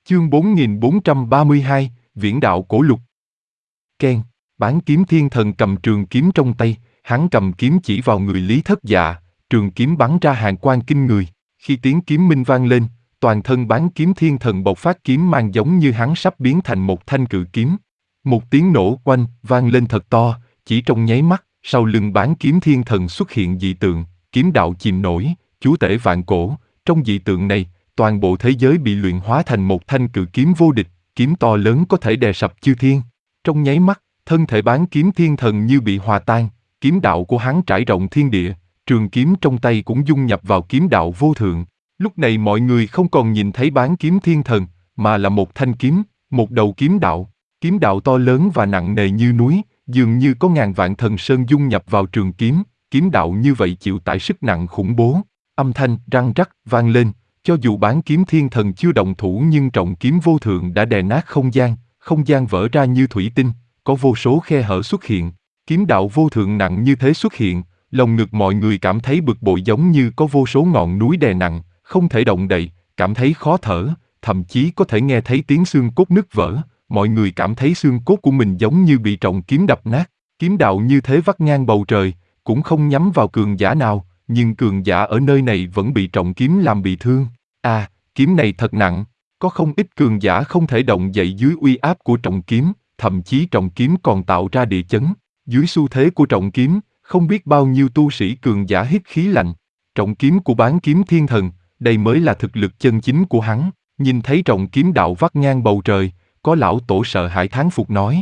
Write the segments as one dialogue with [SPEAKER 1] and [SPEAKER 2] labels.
[SPEAKER 1] Chương 4432, Viễn đạo cổ lục. Ken, Bán Kiếm Thiên Thần cầm trường kiếm trong tay, hắn cầm kiếm chỉ vào người Lý Thất Dạ, trường kiếm bắn ra hàn quang kinh người. Khi tiếng kiếm minh vang lên, toàn thân Bán Kiếm Thiên Thần bộc phát kiếm mang giống như hắn sắp biến thành một thanh cự kiếm. Một tiếng nổ oanh vang lên thật to, chỉ trong nháy mắt, sau lưng Bán Kiếm Thiên Thần xuất hiện dị tượng, kiếm đạo chìm nổi, chúa tể vạn cổ. Trong dị tượng này, toàn bộ thế giới bị luyện hóa thành một thanh cự kiếm vô địch, kiếm to lớn có thể đè sập chư thiên. Trong nháy mắt, thân thể Bán Kiếm Thiên Thần như bị hòa tan, kiếm đạo của hắn trải rộng thiên địa, trường kiếm trong tay cũng dung nhập vào kiếm đạo vô thượng. Lúc này mọi người không còn nhìn thấy Bán Kiếm Thiên Thần, mà là một thanh kiếm, một đầu kiếm đạo. Kiếm đạo to lớn và nặng nề như núi, dường như có ngàn vạn thần sơn dung nhập vào trường kiếm, kiếm đạo như vậy chịu tải sức nặng khủng bố. Âm thanh răng rắc vang lên, cho dù Bán Kiếm Thiên Thần chưa động thủ nhưng trọng kiếm vô thượng đã đè nát không gian vỡ ra như thủy tinh, có vô số khe hở xuất hiện. Kiếm đạo vô thượng nặng như thế xuất hiện, lòng ngực mọi người cảm thấy bực bội giống như có vô số ngọn núi đè nặng, không thể động đậy, cảm thấy khó thở, thậm chí có thể nghe thấy tiếng xương cốt nứt vỡ. Mọi người cảm thấy xương cốt của mình giống như bị trọng kiếm đập nát. Kiếm đạo như thế vắt ngang bầu trời, cũng không nhắm vào cường giả nào, nhưng cường giả ở nơi này vẫn bị trọng kiếm làm bị thương. Kiếm này thật nặng, có không ít cường giả không thể động dậy dưới uy áp của trọng kiếm, thậm chí trọng kiếm còn tạo ra địa chấn. Dưới xu thế của trọng kiếm, không biết bao nhiêu tu sĩ cường giả hít khí lạnh. Trọng kiếm của Bán Kiếm Thiên Thần, đây mới là thực lực chân chính của hắn. Nhìn thấy trọng kiếm đạo vắt ngang bầu trời, có lão tổ sợ hãi thán phục nói.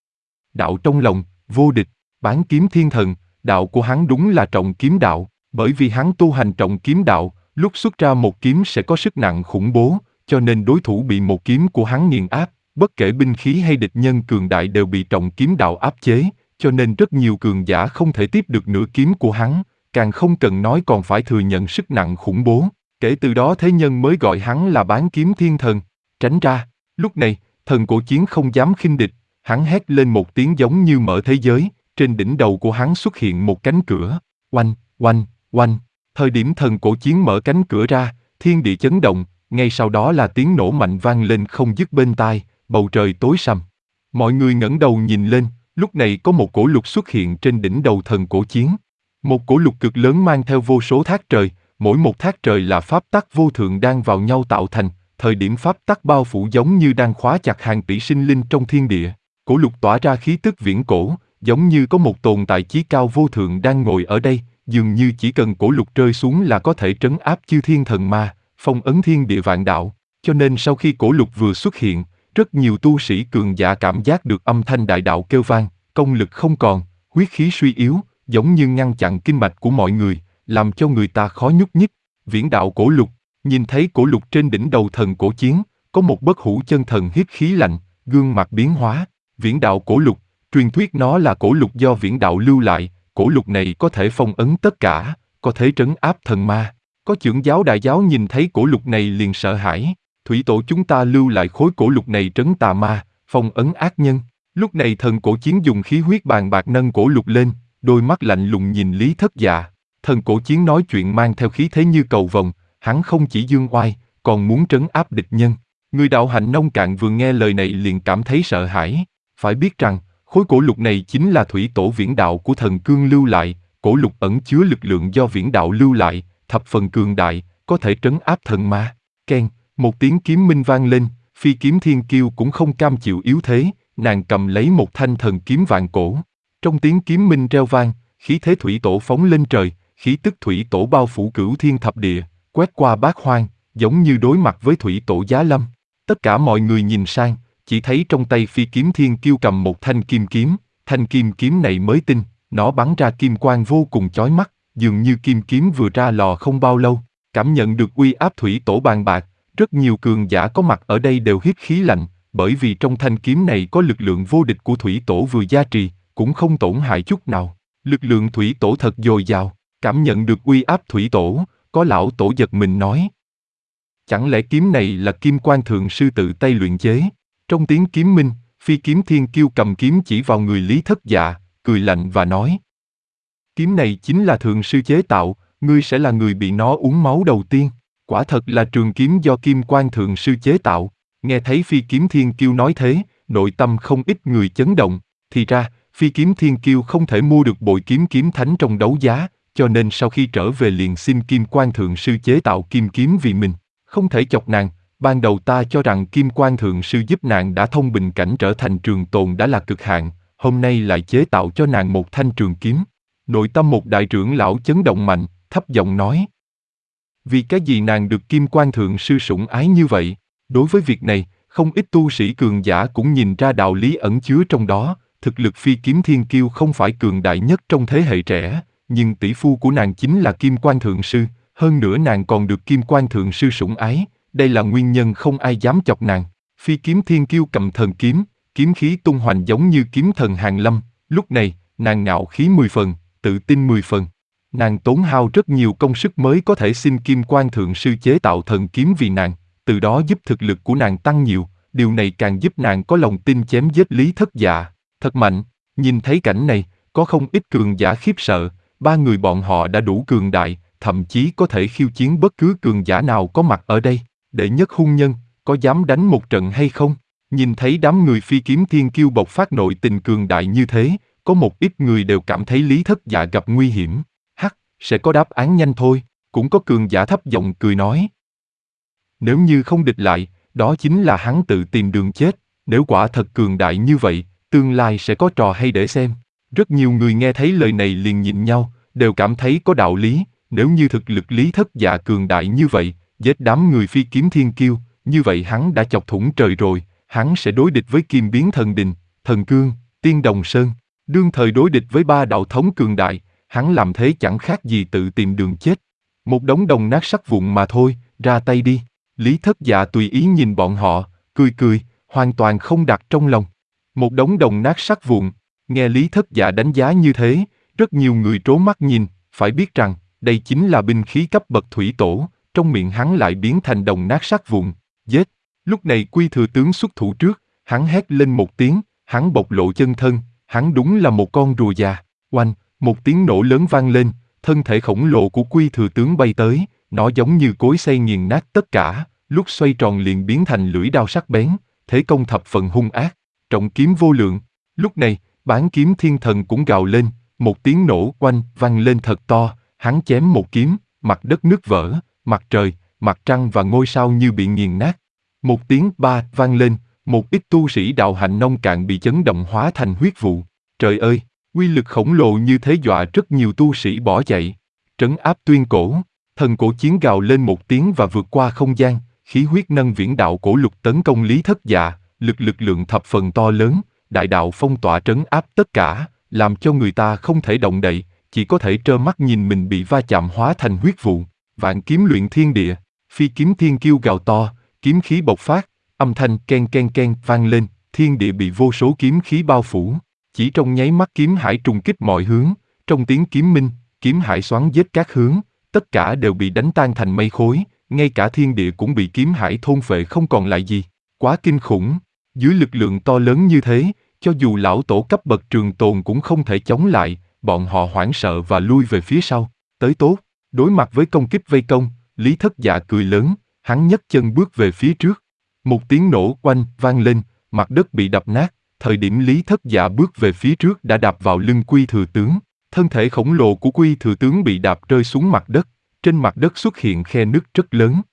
[SPEAKER 1] Đạo trong lòng, vô địch, Bán Kiếm Thiên Thần, đạo của hắn đúng là trọng kiếm đạo, bởi vì hắn tu hành trọng kiếm đạo, lúc xuất ra một kiếm sẽ có sức nặng khủng bố, cho nên đối thủ bị một kiếm của hắn nghiền áp, bất kể binh khí hay địch nhân cường đại đều bị trọng kiếm đạo áp chế, cho nên rất nhiều cường giả không thể tiếp được nửa kiếm của hắn, càng không cần nói còn phải thừa nhận sức nặng khủng bố. Kể từ đó thế nhân mới gọi hắn là Bán Kiếm Thiên Thần. Tránh ra, lúc này, Thần Cổ Chiến không dám khinh địch, hắn hét lên một tiếng giống như mở thế giới, trên đỉnh đầu của hắn xuất hiện một cánh cửa, oanh, oanh, oanh. Thời điểm Thần Cổ Chiến mở cánh cửa ra, thiên địa chấn động, ngay sau đó là tiếng nổ mạnh vang lên không dứt bên tai, bầu trời tối sầm. Mọi người ngẩng đầu nhìn lên, lúc này có một cổ lục xuất hiện trên đỉnh đầu Thần Cổ Chiến. Một cổ lục cực lớn mang theo vô số thác trời, mỗi một thác trời là pháp tắc vô thượng đang vào nhau tạo thành, thời điểm pháp tắc bao phủ giống như đang khóa chặt hàng tỷ sinh linh trong thiên địa. Cổ lục tỏa ra khí tức viễn cổ, giống như có một tồn tại chí cao vô thượng đang ngồi ở đây, dường như chỉ cần cổ lục rơi xuống là có thể trấn áp chư thiên thần ma, phong ấn thiên địa vạn đạo. Cho nên sau khi cổ lục vừa xuất hiện, rất nhiều tu sĩ cường giả cảm giác được âm thanh đại đạo kêu vang, công lực không còn, huyết khí suy yếu, giống như ngăn chặn kinh mạch của mọi người, làm cho người ta khó nhúc nhích. Viễn đạo cổ lục, nhìn thấy cổ lục trên đỉnh đầu Thần Cổ Chiến, có một bất hủ chân thần hít khí lạnh, gương mặt biến hóa. Viễn đạo cổ lục, truyền thuyết nó là cổ lục do viễn đạo lưu lại, cổ lục này có thể phong ấn tất cả, có thể trấn áp thần ma. Có chưởng giáo đại giáo nhìn thấy cổ lục này liền sợ hãi, thủy tổ chúng ta lưu lại khối cổ lục này trấn tà ma, phong ấn ác nhân. Lúc này Thần Cổ Chiến dùng khí huyết bàn bạc nâng cổ lục lên, đôi mắt lạnh lùng nhìn Lý Thất Dạ. Thần Cổ Chiến nói chuyện mang theo khí thế như cầu vồng, hắn không chỉ dương oai, còn muốn trấn áp địch nhân. Người đạo hạnh nông cạn vừa nghe lời này liền cảm thấy sợ hãi. Phải biết rằng, khối cổ lục này chính là thủy tổ viễn đạo của thần cương lưu lại, cổ lục ẩn chứa lực lượng do viễn đạo lưu lại, thập phần cường đại, có thể trấn áp thần ma. Ken, một tiếng kiếm minh vang lên, Phi Kiếm Thiên Kiêu cũng không cam chịu yếu thế, nàng cầm lấy một thanh thần kiếm vạn cổ. Trong tiếng kiếm minh reo vang, khí thế thủy tổ phóng lên trời, khí tức thủy tổ bao phủ cửu thiên thập địa, quét qua bát hoang, giống như đối mặt với thủy tổ giá lâm. Tất cả mọi người nhìn sang, chỉ thấy trong tay Phi Kiếm Thiên Kiêu cầm một thanh kim kiếm, thanh kim kiếm này mới tinh, nó bắn ra kim quang vô cùng chói mắt, dường như kim kiếm vừa ra lò không bao lâu. Cảm nhận được uy áp thủy tổ bàn bạc, rất nhiều cường giả có mặt ở đây đều hít khí lạnh, bởi vì trong thanh kiếm này có lực lượng vô địch của thủy tổ vừa gia trì, cũng không tổn hại chút nào. Lực lượng thủy tổ thật dồi dào. Cảm nhận được uy áp thủy tổ, có lão tổ giật mình nói. Chẳng lẽ kiếm này là Kim Quan Thượng Sư tự tay luyện chế? Trong tiếng kiếm minh, Phi Kiếm Thiên Kiêu cầm kiếm chỉ vào người Lý Thất Dạ, cười lạnh và nói. Kiếm này chính là Thượng Sư chế tạo, ngươi sẽ là người bị nó uống máu đầu tiên. Quả thật là trường kiếm do Kim Quan Thượng Sư chế tạo. Nghe thấy Phi Kiếm Thiên Kiêu nói thế, nội tâm không ít người chấn động. Thì ra, Phi Kiếm Thiên Kiêu không thể mua được bội kiếm kiếm thánh trong đấu giá, cho nên sau khi trở về liền xin Kim Quan Thượng Sư chế tạo kim kiếm vì mình. Không thể chọc nàng, ban đầu ta cho rằng Kim Quan Thượng Sư giúp nàng đã thông bình cảnh trở thành trường tồn đã là cực hạn, hôm nay lại chế tạo cho nàng một thanh trường kiếm. Nội tâm một đại trưởng lão chấn động mạnh, thấp giọng nói. Vì cái gì nàng được Kim Quan Thượng Sư sủng ái như vậy? Đối với việc này, không ít tu sĩ cường giả cũng nhìn ra đạo lý ẩn chứa trong đó. Thực lực Phi Kiếm Thiên Kiêu không phải cường đại nhất trong thế hệ trẻ, nhưng tỷ phu của nàng chính là Kim Quan Thượng Sư, hơn nữa nàng còn được Kim Quan Thượng Sư sủng ái, đây là nguyên nhân không ai dám chọc nàng. Phi Kiếm Thiên Kiêu cầm thần kiếm, kiếm khí tung hoành giống như kiếm thần Hàn Lâm, lúc này, nàng ngạo khí 10 phần, tự tin 10 phần. Nàng tốn hao rất nhiều công sức mới có thể xin Kim Quan Thượng Sư chế tạo thần kiếm vì nàng, từ đó giúp thực lực của nàng tăng nhiều, điều này càng giúp nàng có lòng tin chém giết Lý Thất Dạ. Thật mạnh, nhìn thấy cảnh này, có không ít cường giả khiếp sợ, ba người bọn họ đã đủ cường đại, thậm chí có thể khiêu chiến bất cứ cường giả nào có mặt ở đây. Đệ nhất hung nhân, có dám đánh một trận hay không? Nhìn thấy đám người Phi Kiếm Thiên Kiêu bộc phát nội tình cường đại như thế, có một ít người đều cảm thấy Lý Thất Dạ gặp nguy hiểm. Hắc, sẽ có đáp án nhanh thôi, cũng có cường giả thấp giọng cười nói. Nếu như không địch lại, đó chính là hắn tự tìm đường chết, nếu quả thật cường đại như vậy, tương lai sẽ có trò hay để xem. Rất nhiều người nghe thấy lời này liền nhìn nhau, đều cảm thấy có đạo lý, nếu như thực lực Lý Thất Dạ cường đại như vậy, giết đám người Phi Kiếm Thiên Kiêu, như vậy hắn đã chọc thủng trời rồi, hắn sẽ đối địch với Kim Biến Thần Đình, Thần Cương, Tiên Đồng Sơn, đương thời đối địch với ba đạo thống cường đại, hắn làm thế chẳng khác gì tự tìm đường chết. Một đống đồng nát sắt vụn mà thôi, ra tay đi. Lý Thất Dạ tùy ý nhìn bọn họ, cười cười, hoàn toàn không đặt trong lòng. Một đống đồng nát sắt vụn, nghe Lý Thất Dạ đánh giá như thế, rất nhiều người trố mắt nhìn, phải biết rằng, đây chính là binh khí cấp bậc thủy tổ, trong miệng hắn lại biến thành đồng nát sắt vụn, giết. Lúc này Quy Thừa Tướng xuất thủ trước, hắn hét lên một tiếng, hắn bộc lộ chân thân, hắn đúng là một con rùa già. Oanh, một tiếng nổ lớn vang lên, thân thể khổng lồ của Quy Thừa Tướng bay tới, nó giống như cối xay nghiền nát tất cả, lúc xoay tròn liền biến thành lưỡi đao sắc bén, thế công thập phần hung ác, trọng kiếm vô lượng. Lúc này, Bán Kiếm Thiên Thần cũng gào lên, một tiếng nổ oanh vang lên thật to, hắn chém một kiếm, mặt đất nứt vỡ, mặt trời, mặt trăng và ngôi sao như bị nghiền nát. Một tiếng ba vang lên, một ít tu sĩ đạo hạnh nông cạn bị chấn động hóa thành huyết vụ. Trời ơi, uy lực khổng lồ như thế dọa rất nhiều tu sĩ bỏ chạy. Trấn áp tuyên cổ, thần cổ chiến gào lên một tiếng và vượt qua không gian, khí huyết nâng viễn đạo cổ lục tấn công Lý Thất Dạ, lực lượng thập phần to lớn, đại đạo phong tỏa trấn áp tất cả, làm cho người ta không thể động đậy, chỉ có thể trơ mắt nhìn mình bị va chạm hóa thành huyết vụ. Vạn kiếm luyện thiên địa, Phi Kiếm Thiên Kiêu gào to, kiếm khí bộc phát, âm thanh ken ken ken vang lên, thiên địa bị vô số kiếm khí bao phủ. Chỉ trong nháy mắt kiếm hải trùng kích mọi hướng, trong tiếng kiếm minh, kiếm hải xoắn giết các hướng, tất cả đều bị đánh tan thành mây khối, ngay cả thiên địa cũng bị kiếm hải thôn phệ không còn lại gì. Quá kinh khủng, dưới lực lượng to lớn như thế, cho dù lão tổ cấp bậc trường tồn cũng không thể chống lại, bọn họ hoảng sợ và lui về phía sau. Tới tốt, đối mặt với công kích vây công, Lý Thất Dạ cười lớn, hắn nhấc chân bước về phía trước. Một tiếng nổ oanh vang lên, mặt đất bị đập nát, thời điểm Lý Thất Dạ bước về phía trước đã đạp vào lưng Quy Thừa Tướng. Thân thể khổng lồ của Quy Thừa Tướng bị đạp rơi xuống mặt đất, trên mặt đất xuất hiện khe nứt rất lớn,